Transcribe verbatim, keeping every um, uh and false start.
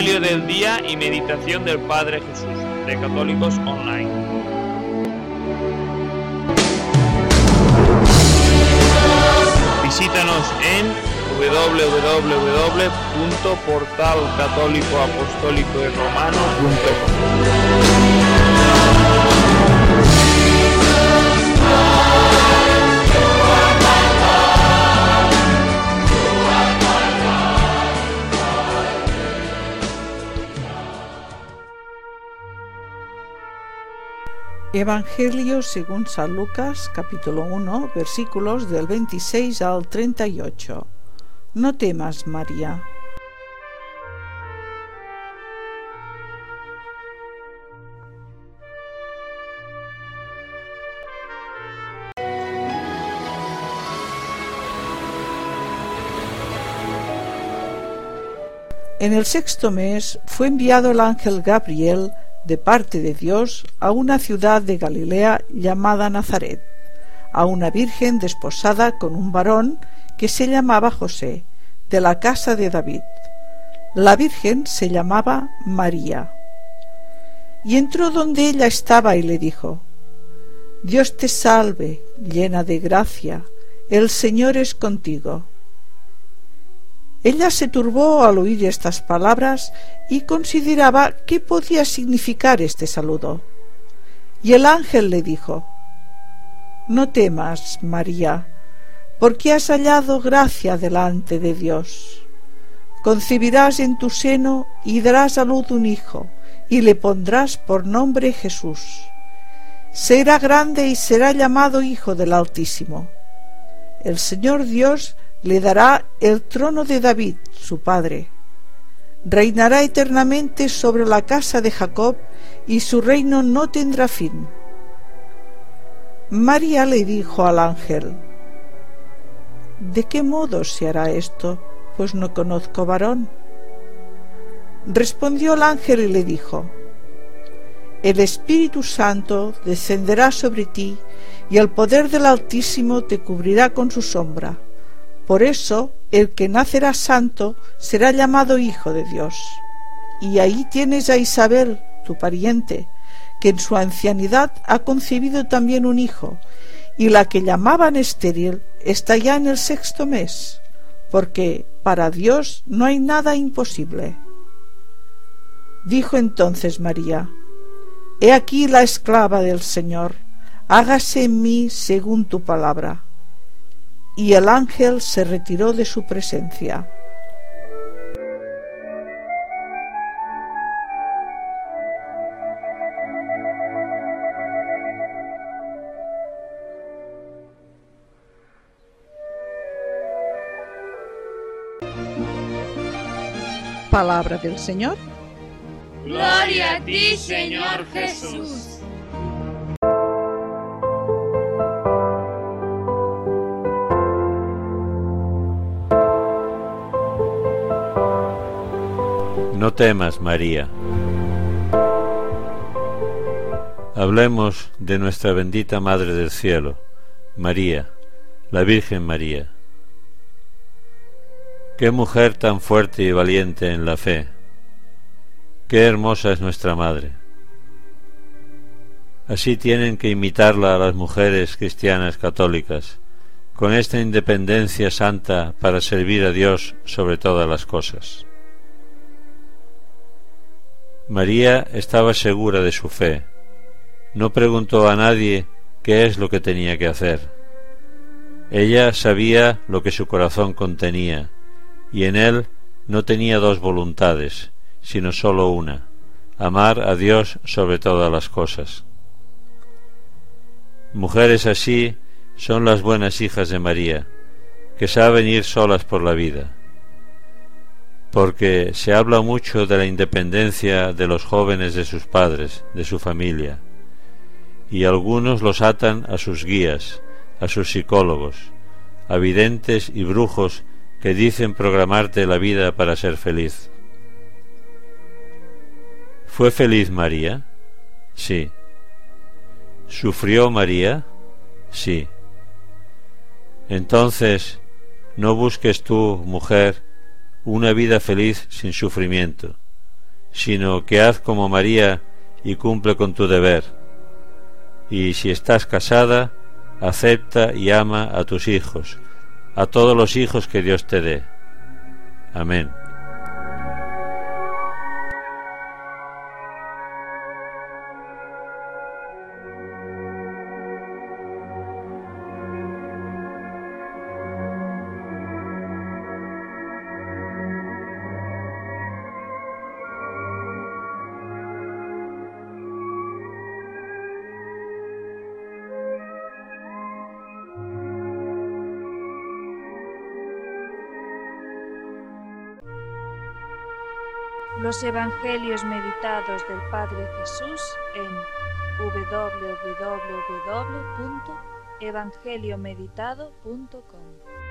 Evangelio del día y meditación del Padre Jesús, de Católicos Online. Visítanos en doble u doble u doble u punto portal católico apostólico y romano punto com. Evangelio según San Lucas, capítulo uno, versículos del veintiséis al treinta y ocho. No temas, María. En el sexto mes fue enviado el ángel Gabriel de parte de Dios a una ciudad de Galilea llamada Nazaret, a una virgen desposada con un varón que se llamaba José, de la casa de David. La virgen se llamaba María. Y entró donde ella estaba y le dijo: Dios te salve, llena de gracia, el Señor es contigo. Ella se turbó al oír estas palabras y consideraba qué podía significar este saludo. Y el ángel le dijo: No temas, María, porque has hallado gracia delante de Dios. Concebirás en tu seno y darás a luz un hijo, y le pondrás por nombre Jesús. Será grande y será llamado Hijo del Altísimo. El Señor Dios le dará el trono de David, su padre. Reinará eternamente sobre la casa de Jacob, y su reino no tendrá fin. María le dijo al ángel: ¿De qué modo se hará esto, pues no conozco varón? Respondió el ángel y le dijo: El Espíritu Santo descenderá sobre ti, y el poder del Altísimo te cubrirá con su sombra. Por eso, el que nacerá santo será llamado Hijo de Dios. Y ahí tienes a Isabel, tu pariente, que en su ancianidad ha concebido también un hijo, y la que llamaban estéril está ya en el sexto mes, porque para Dios no hay nada imposible. Dijo entonces María: He aquí la esclava del Señor, hágase en mí según tu palabra. Y el ángel se retiró de su presencia. Palabra del Señor. Gloria a ti, Señor Jesús. No temas, María. Hablemos de nuestra bendita Madre del Cielo, María, la Virgen María. Qué mujer tan fuerte y valiente en la fe. Qué hermosa es nuestra Madre. Así tienen que imitarla a las mujeres cristianas católicas, con esta independencia santa para servir a Dios sobre todas las cosas. María estaba segura de su fe. No preguntó a nadie qué es lo que tenía que hacer. Ella sabía lo que su corazón contenía, y en él no tenía dos voluntades, sino sólo una: amar a Dios sobre todas las cosas. Mujeres así son las buenas hijas de María, que saben ir solas por la vida. Porque se habla mucho de la independencia de los jóvenes de sus padres, de su familia, y algunos los atan a sus guías, a sus psicólogos, a videntes y brujos que dicen programarte la vida para ser feliz. ¿Fue feliz María? Sí. ¿Sufrió María? Sí. Entonces, no busques tú, mujer, una vida feliz sin sufrimiento, sino que haz como María y cumple con tu deber. Y si estás casada, acepta y ama a tus hijos, a todos los hijos que Dios te dé. Amén. Los Evangelios meditados del Padre Jesús en doble u doble u doble u punto evangeliomeditado punto com.